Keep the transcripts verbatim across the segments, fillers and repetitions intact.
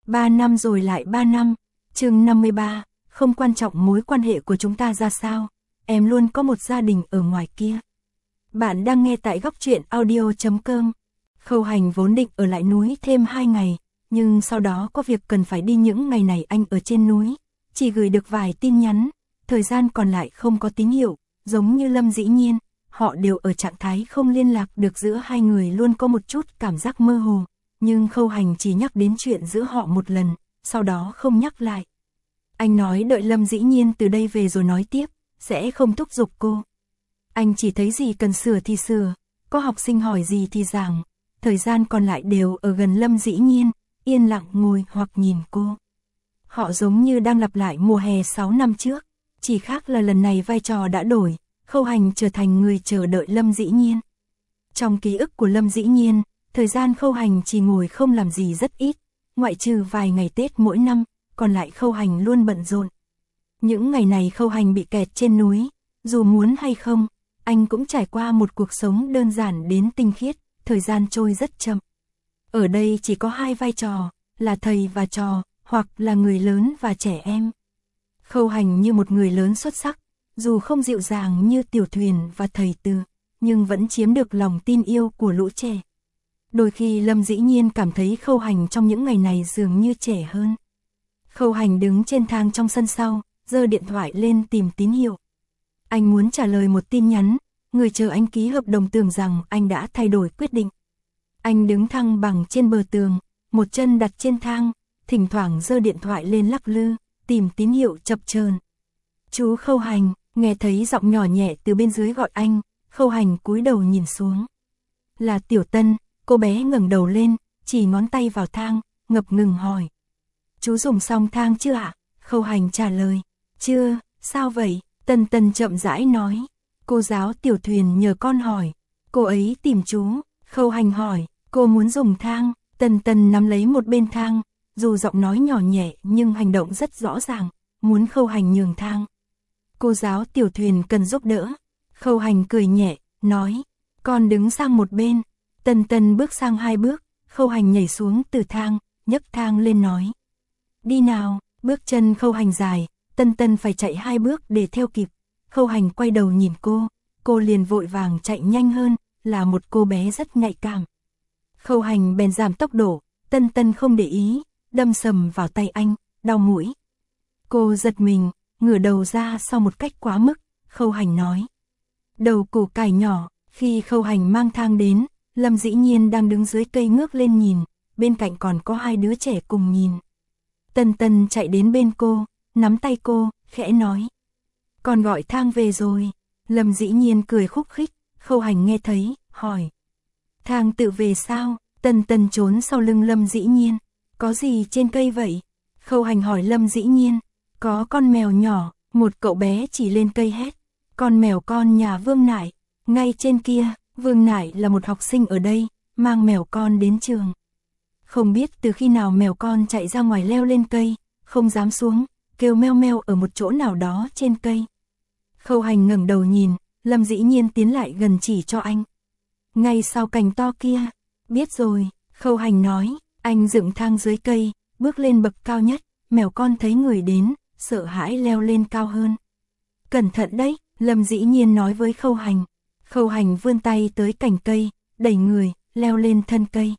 Ba năm rồi lại ba năm. Chương năm mươi ba, không quan trọng mối quan hệ của chúng ta ra sao, em luôn có một gia đình ở ngoài kia. Bạn đang nghe tại góc truyện audio chấm com. Khâu Hành vốn định ở lại núi thêm hai ngày, nhưng sau đó có việc cần phải đi. Những ngày này anh ở trên núi, chỉ gửi được vài tin nhắn, thời gian còn lại không có tín hiệu, giống như Lâm Dĩ Nhiên, họ đều ở trạng thái không liên lạc được. Giữa hai người luôn có một chút cảm giác mơ hồ, nhưng Khâu Hành chỉ nhắc đến chuyện giữa họ một lần, sau đó không nhắc lại. Anh nói đợi Lâm Dĩ Nhiên từ đây về rồi nói tiếp, sẽ không thúc giục cô. Anh chỉ thấy gì cần sửa thì sửa, có học sinh hỏi gì thì giảng, thời gian còn lại đều ở gần Lâm Dĩ Nhiên, yên lặng ngồi hoặc nhìn cô. Họ giống như đang lặp lại mùa hè sáu năm trước, chỉ khác là lần này vai trò đã đổi, Khâu Hành trở thành người chờ đợi Lâm Dĩ Nhiên. Trong ký ức của Lâm Dĩ Nhiên, thời gian Khâu Hành chỉ ngồi không làm gì rất ít, ngoại trừ vài ngày Tết mỗi năm, còn lại Khâu Hành luôn bận rộn. Những ngày này Khâu Hành bị kẹt trên núi, dù muốn hay không, anh cũng trải qua một cuộc sống đơn giản đến tinh khiết, thời gian trôi rất chậm. Ở đây chỉ có hai vai trò, là thầy và trò, hoặc là người lớn và trẻ em. Khâu Hành như một người lớn xuất sắc, dù không dịu dàng như Tiểu Thuyền và thầy Từ, nhưng vẫn chiếm được lòng tin yêu của lũ trẻ. Đôi khi Lâm Dĩ Nhiên cảm thấy Khâu Hành trong những ngày này dường như trẻ hơn. Khâu Hành đứng trên thang trong sân sau, giơ điện thoại lên tìm tín hiệu. Anh muốn trả lời một tin nhắn, người chờ anh ký hợp đồng tưởng rằng anh đã thay đổi quyết định. Anh đứng thăng bằng trên bờ tường, một chân đặt trên thang, thỉnh thoảng giơ điện thoại lên lắc lư, tìm tín hiệu chập chờn. Chú Khâu Hành, nghe thấy giọng nhỏ nhẹ từ bên dưới gọi anh, Khâu Hành cúi đầu nhìn xuống. Là Tiểu Tân, cô bé ngẩng đầu lên, chỉ ngón tay vào thang, ngập ngừng hỏi. Chú dùng xong thang chưa ạ? Khâu Hành trả lời. Chưa, sao vậy? Tân Tân chậm rãi nói. Cô giáo Tiểu Thuyền nhờ con hỏi. Cô ấy tìm chú. Khâu Hành hỏi, cô muốn dùng thang. Tân Tân nắm lấy một bên thang, dù giọng nói nhỏ nhẹ nhưng hành động rất rõ ràng, muốn Khâu Hành nhường thang. Cô giáo Tiểu Thuyền cần giúp đỡ. Khâu Hành cười nhẹ, nói, con đứng sang một bên. Tân Tân bước sang hai bước, Khâu Hành nhảy xuống từ thang, nhấc thang lên nói. Đi nào, bước chân Khâu Hành dài, Tân Tân phải chạy hai bước để theo kịp. Khâu Hành quay đầu nhìn cô, cô liền vội vàng chạy nhanh hơn, là một cô bé rất nhạy cảm. Khâu Hành bèn giảm tốc độ, Tân Tân không để ý, đâm sầm vào tay anh, đau mũi. Cô giật mình, ngửa đầu ra sau một cách quá mức, Khâu Hành nói. Đầu củ cải nhỏ. Khi Khâu Hành mang thang đến, Lâm Dĩ Nhiên đang đứng dưới cây ngước lên nhìn, bên cạnh còn có hai đứa trẻ cùng nhìn. Tân Tân chạy đến bên cô, nắm tay cô, khẽ nói. Con gọi thang về rồi. Lâm Dĩ Nhiên cười khúc khích, Khâu Hành nghe thấy, hỏi. Thang tự về sao? Tân Tân trốn sau lưng Lâm Dĩ Nhiên. Có gì trên cây vậy? Khâu Hành hỏi Lâm Dĩ Nhiên. Có con mèo nhỏ, một cậu bé chỉ lên cây hét. Con mèo con nhà Vương Nải. Ngay trên kia, Vương Nải là một học sinh ở đây, mang mèo con đến trường. Không biết từ khi nào mèo con chạy ra ngoài leo lên cây, không dám xuống, kêu meo meo ở một chỗ nào đó trên cây. Khâu Hành ngẩng đầu nhìn, Lâm Dĩ Nhiên tiến lại gần chỉ cho anh. Ngay sau cành to kia. Biết rồi, Khâu Hành nói, anh dựng thang dưới cây, bước lên bậc cao nhất, mèo con thấy người đến, sợ hãi leo lên cao hơn. Cẩn thận đấy, Lâm Dĩ Nhiên nói với Khâu Hành. Khâu Hành vươn tay tới cành cây, đẩy người, leo lên thân cây.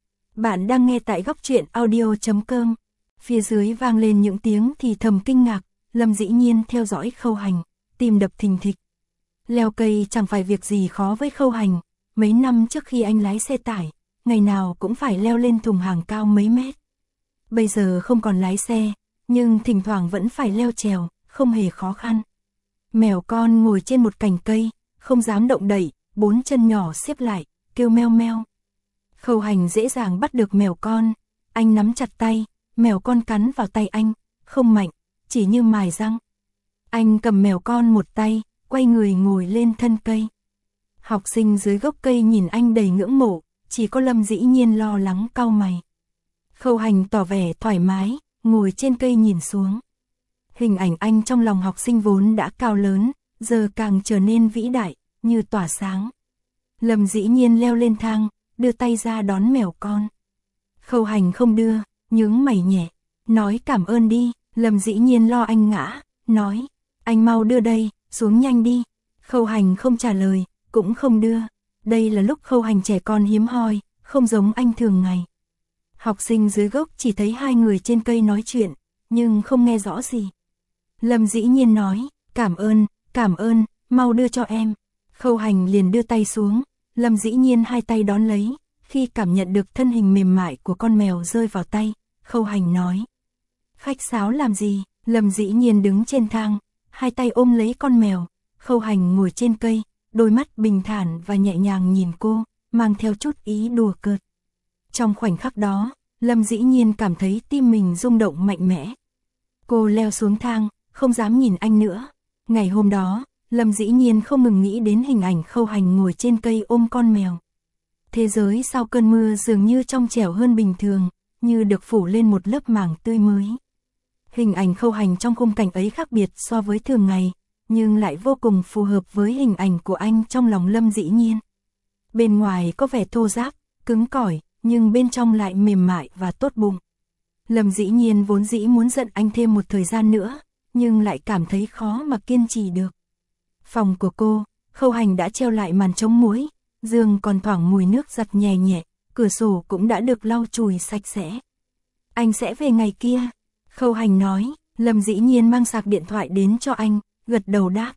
Bạn đang nghe tại góc truyện audio chấm com. Phía dưới vang lên những tiếng thì thầm kinh ngạc, Lâm Dĩ Nhiên theo dõi Khâu Hành, tim đập thình thịch. Leo cây chẳng phải việc gì khó với Khâu Hành, mấy năm trước khi anh lái xe tải, ngày nào cũng phải leo lên thùng hàng cao mấy mét. Bây giờ không còn lái xe, nhưng thỉnh thoảng vẫn phải leo trèo, không hề khó khăn. Mèo con ngồi trên một cành cây, không dám động đậy, bốn chân nhỏ xếp lại, kêu meo meo. Khâu Hành dễ dàng bắt được mèo con, anh nắm chặt tay, mèo con cắn vào tay anh, không mạnh, chỉ như mài răng. Anh cầm mèo con một tay, quay người ngồi lên thân cây. Học sinh dưới gốc cây nhìn anh đầy ngưỡng mộ, chỉ có Lâm Dĩ Nhiên lo lắng cau mày. Khâu Hành tỏ vẻ thoải mái, ngồi trên cây nhìn xuống. Hình ảnh anh trong lòng học sinh vốn đã cao lớn, giờ càng trở nên vĩ đại, như tỏa sáng. Lâm Dĩ Nhiên leo lên thang, đưa tay ra đón mèo con. Khâu Hành không đưa, nhướng mày nhẹ, nói cảm ơn đi. Lâm Dĩ Nhiên lo anh ngã, nói, anh mau đưa đây, xuống nhanh đi. Khâu Hành không trả lời, cũng không đưa. Đây là lúc Khâu Hành trẻ con hiếm hoi, không giống anh thường ngày. Học sinh dưới gốc chỉ thấy hai người trên cây nói chuyện, nhưng không nghe rõ gì. Lâm Dĩ Nhiên nói, cảm ơn, cảm ơn, mau đưa cho em. Khâu Hành liền đưa tay xuống, Lâm Dĩ Nhiên hai tay đón lấy. Khi cảm nhận được thân hình mềm mại của con mèo rơi vào tay, Khâu Hành nói, khách sáo làm gì? Lâm Dĩ Nhiên đứng trên thang, hai tay ôm lấy con mèo. Khâu Hành ngồi trên cây, đôi mắt bình thản và nhẹ nhàng nhìn cô, mang theo chút ý đùa cợt. Trong khoảnh khắc đó, Lâm Dĩ Nhiên cảm thấy tim mình rung động mạnh mẽ. Cô leo xuống thang, không dám nhìn anh nữa. Ngày hôm đó, Lâm Dĩ Nhiên không ngừng nghĩ đến hình ảnh Khâu Hành ngồi trên cây ôm con mèo. Thế giới sau cơn mưa dường như trong trẻo hơn bình thường, như được phủ lên một lớp màng tươi mới. Hình ảnh Khâu Hành trong khung cảnh ấy khác biệt so với thường ngày, nhưng lại vô cùng phù hợp với hình ảnh của anh trong lòng Lâm Dĩ Nhiên. Bên ngoài có vẻ thô ráp, cứng cỏi, nhưng bên trong lại mềm mại và tốt bụng. Lâm Dĩ Nhiên vốn dĩ muốn giận anh thêm một thời gian nữa, nhưng lại cảm thấy khó mà kiên trì được. Phòng của cô, Khâu Hành đã treo lại màn chống muỗi, giường còn thoảng mùi nước giặt nhẹ nhẹ, cửa sổ cũng đã được lau chùi sạch sẽ. Anh sẽ về ngày kia, Khâu Hành nói. Lâm Dĩ Nhiên mang sạc điện thoại đến cho anh, gật đầu đáp.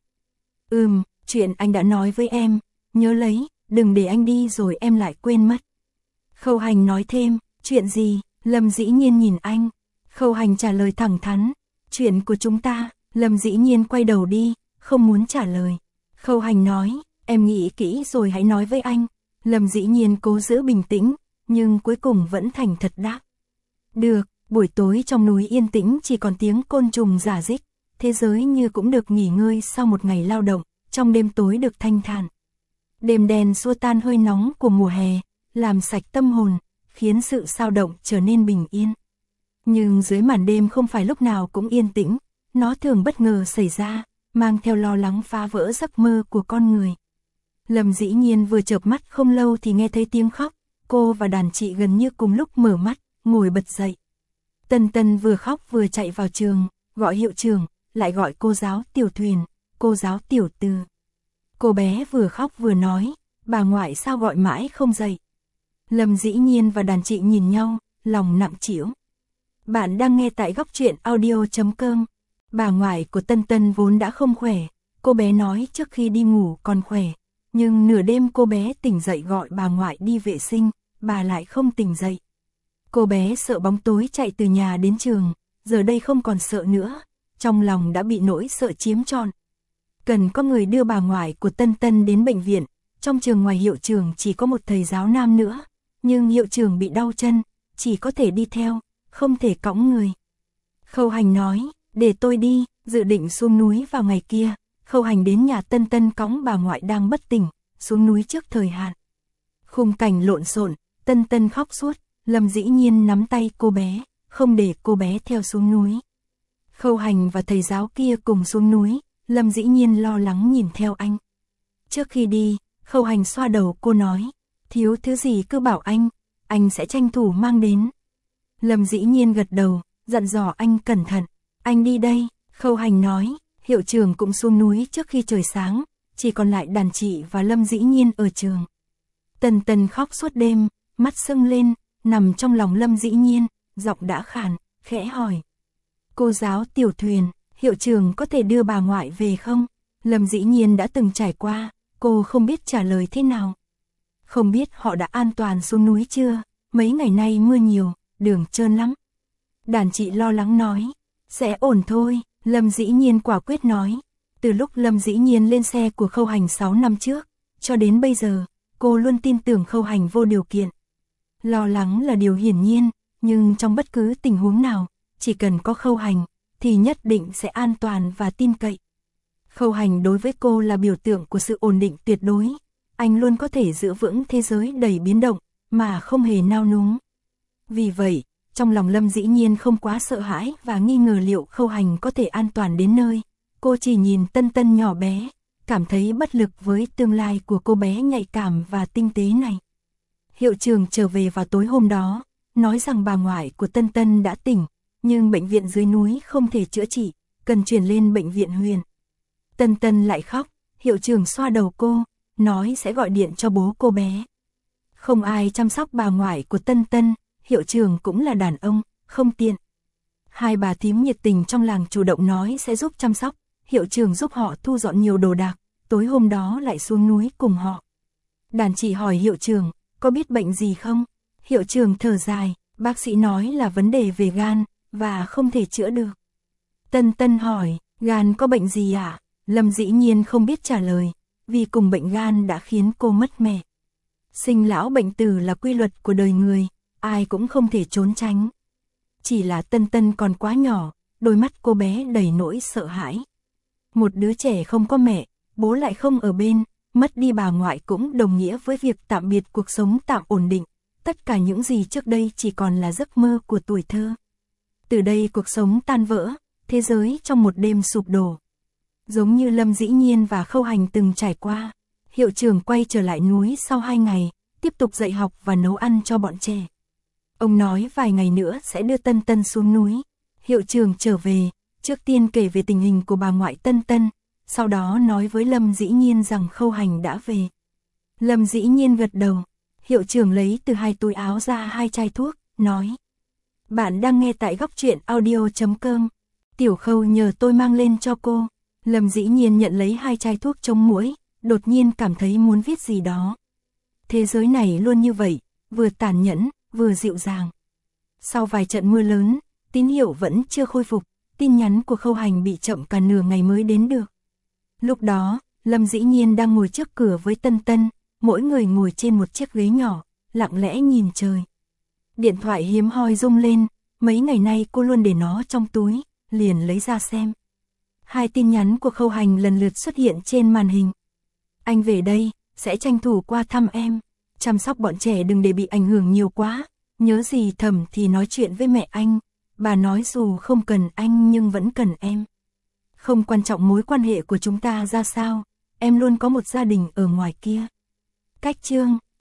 Ừm, chuyện anh đã nói với em, nhớ lấy, đừng để anh đi rồi em lại quên mất. Khâu Hành nói thêm, chuyện gì? Lâm Dĩ Nhiên nhìn anh. Khâu Hành trả lời thẳng thắn, chuyện của chúng ta. Lâm Dĩ Nhiên quay đầu đi, không muốn trả lời. Khâu Hành nói, em nghĩ kỹ rồi hãy nói với anh. Lâm Dĩ Nhiên cố giữ bình tĩnh, nhưng cuối cùng vẫn thành thật đáp. Được. Buổi tối trong núi yên tĩnh chỉ còn tiếng côn trùng rả rích, thế giới như cũng được nghỉ ngơi sau một ngày lao động, trong đêm tối được thanh thản. Đêm đen xua tan hơi nóng của mùa hè, làm sạch tâm hồn, khiến sự sao động trở nên bình yên. Nhưng dưới màn đêm không phải lúc nào cũng yên tĩnh, nó thường bất ngờ xảy ra, mang theo lo lắng phá vỡ giấc mơ của con người. Lâm Dĩ Nhiên vừa chợp mắt không lâu thì nghe thấy tiếng khóc, cô và đàn chị gần như cùng lúc mở mắt, ngồi bật dậy. Tân Tân vừa khóc vừa chạy vào trường, gọi hiệu trưởng, lại gọi cô giáo Tiểu Thuyền, cô giáo Tiểu Từ. Cô bé vừa khóc vừa nói, bà ngoại sao gọi mãi không dậy. Lâm Dĩ Nhiên và đàn chị nhìn nhau, lòng nặng trĩu. Bạn đang nghe tại góc truyện audio chấm com. Bà ngoại của Tân Tân vốn đã không khỏe, cô bé nói trước khi đi ngủ còn khỏe, nhưng nửa đêm cô bé tỉnh dậy gọi bà ngoại đi vệ sinh, bà lại không tỉnh dậy. Cô bé sợ bóng tối chạy từ nhà đến trường, giờ đây không còn sợ nữa, trong lòng đã bị nỗi sợ chiếm trọn. Cần có người đưa bà ngoại của Tân Tân đến bệnh viện, trong trường ngoài hiệu trưởng chỉ có một thầy giáo nam nữa, nhưng hiệu trưởng bị đau chân, chỉ có thể đi theo, không thể cõng người. Khâu Hành nói, để tôi đi, dự định xuống núi vào ngày kia. Khâu Hành đến nhà Tân Tân cõng bà ngoại đang bất tỉnh, xuống núi trước thời hạn. Khung cảnh lộn xộn, Tân Tân khóc suốt. Lâm Dĩ Nhiên nắm tay cô bé, không để cô bé theo xuống núi. Khâu Hành và thầy giáo kia cùng xuống núi, Lâm Dĩ Nhiên lo lắng nhìn theo anh. Trước khi đi, Khâu Hành xoa đầu cô nói, thiếu thứ gì cứ bảo anh, anh sẽ tranh thủ mang đến. Lâm Dĩ Nhiên gật đầu, dặn dò anh cẩn thận. Anh đi đây, Khâu Hành nói, hiệu trưởng cũng xuống núi trước khi trời sáng, chỉ còn lại đàn chị và Lâm Dĩ Nhiên ở trường. Tân Tân khóc suốt đêm, mắt sưng lên, nằm trong lòng Lâm Dĩ Nhiên, giọng đã khàn, khẽ hỏi. Cô giáo Tiểu Thuyền, hiệu trưởng có thể đưa bà ngoại về không? Lâm Dĩ Nhiên đã từng trải qua, cô không biết trả lời thế nào. Không biết họ đã an toàn xuống núi chưa, mấy ngày nay mưa nhiều, đường trơn lắm. Đàn chị lo lắng nói, sẽ ổn thôi, Lâm Dĩ Nhiên quả quyết nói. Từ lúc Lâm Dĩ Nhiên lên xe của Khâu Hành sáu năm trước, cho đến bây giờ, cô luôn tin tưởng Khâu Hành vô điều kiện. Lo lắng là điều hiển nhiên, nhưng trong bất cứ tình huống nào, chỉ cần có Khâu Hành, thì nhất định sẽ an toàn và tin cậy. Khâu Hành đối với cô là biểu tượng của sự ổn định tuyệt đối. Anh luôn có thể giữ vững thế giới đầy biến động, mà không hề nao núng. Vì vậy, trong lòng Lâm Dĩ Nhiên không quá sợ hãi và nghi ngờ liệu Khâu Hành có thể an toàn đến nơi. Cô chỉ nhìn Tân Tân nhỏ bé, cảm thấy bất lực với tương lai của cô bé nhạy cảm và tinh tế này. Hiệu trưởng trở về vào tối hôm đó, nói rằng bà ngoại của Tân Tân đã tỉnh, nhưng bệnh viện dưới núi không thể chữa trị, cần chuyển lên bệnh viện huyện. Tân Tân lại khóc, hiệu trưởng xoa đầu cô, nói sẽ gọi điện cho bố cô bé. Không ai chăm sóc bà ngoại của Tân Tân, hiệu trưởng cũng là đàn ông, không tiện. Hai bà thím nhiệt tình trong làng chủ động nói sẽ giúp chăm sóc, hiệu trưởng giúp họ thu dọn nhiều đồ đạc, tối hôm đó lại xuống núi cùng họ. Đàn chị hỏi hiệu trưởng, có biết bệnh gì không? Hiệu trưởng thở dài, bác sĩ nói là vấn đề về gan, và không thể chữa được. Tân Tân hỏi, gan có bệnh gì ạ? À? Lâm dĩ nhiên không biết trả lời, vì cùng bệnh gan đã khiến cô mất mẹ. Sinh lão bệnh tử là quy luật của đời người, ai cũng không thể trốn tránh. Chỉ là Tân Tân còn quá nhỏ, đôi mắt cô bé đầy nỗi sợ hãi. Một đứa trẻ không có mẹ, bố lại không ở bên, mất đi bà ngoại cũng đồng nghĩa với việc tạm biệt cuộc sống tạm ổn định. Tất cả những gì trước đây chỉ còn là giấc mơ của tuổi thơ. Từ đây cuộc sống tan vỡ, thế giới trong một đêm sụp đổ. Giống như Lâm Dĩ Nhiên và Khâu Hành từng trải qua, hiệu trưởng quay trở lại núi sau hai ngày, tiếp tục dạy học và nấu ăn cho bọn trẻ. Ông nói vài ngày nữa sẽ đưa Tân Tân xuống núi. Hiệu trưởng trở về, trước tiên kể về tình hình của bà ngoại Tân Tân, sau đó nói với Lâm Dĩ Nhiên rằng Khâu Hành đã về. Lâm Dĩ Nhiên gật đầu, hiệu trưởng lấy từ hai túi áo ra hai chai thuốc, nói. Bạn đang nghe tại góc truyện audio chấm com. Tiểu Khâu nhờ tôi mang lên cho cô. Lâm Dĩ Nhiên nhận lấy hai chai thuốc chống muỗi, đột nhiên cảm thấy muốn viết gì đó. Thế giới này luôn như vậy, vừa tàn nhẫn, vừa dịu dàng. Sau vài trận mưa lớn, tín hiệu vẫn chưa khôi phục, tin nhắn của Khâu Hành bị chậm cả nửa ngày mới đến được. Lúc đó, Lâm Dĩ Nhiên đang ngồi trước cửa với Tân Tân, mỗi người ngồi trên một chiếc ghế nhỏ, lặng lẽ nhìn trời. Điện thoại hiếm hoi rung lên, mấy ngày nay cô luôn để nó trong túi, liền lấy ra xem. Hai tin nhắn của Khâu Hành lần lượt xuất hiện trên màn hình. Anh về đây, sẽ tranh thủ qua thăm em, chăm sóc bọn trẻ đừng để bị ảnh hưởng nhiều quá, nhớ gì thầm thì nói chuyện với mẹ anh, bà nói dù không cần anh nhưng vẫn cần em. Không quan trọng mối quan hệ của chúng ta ra sao, em luôn có một gia đình ở ngoài kia. Cách chương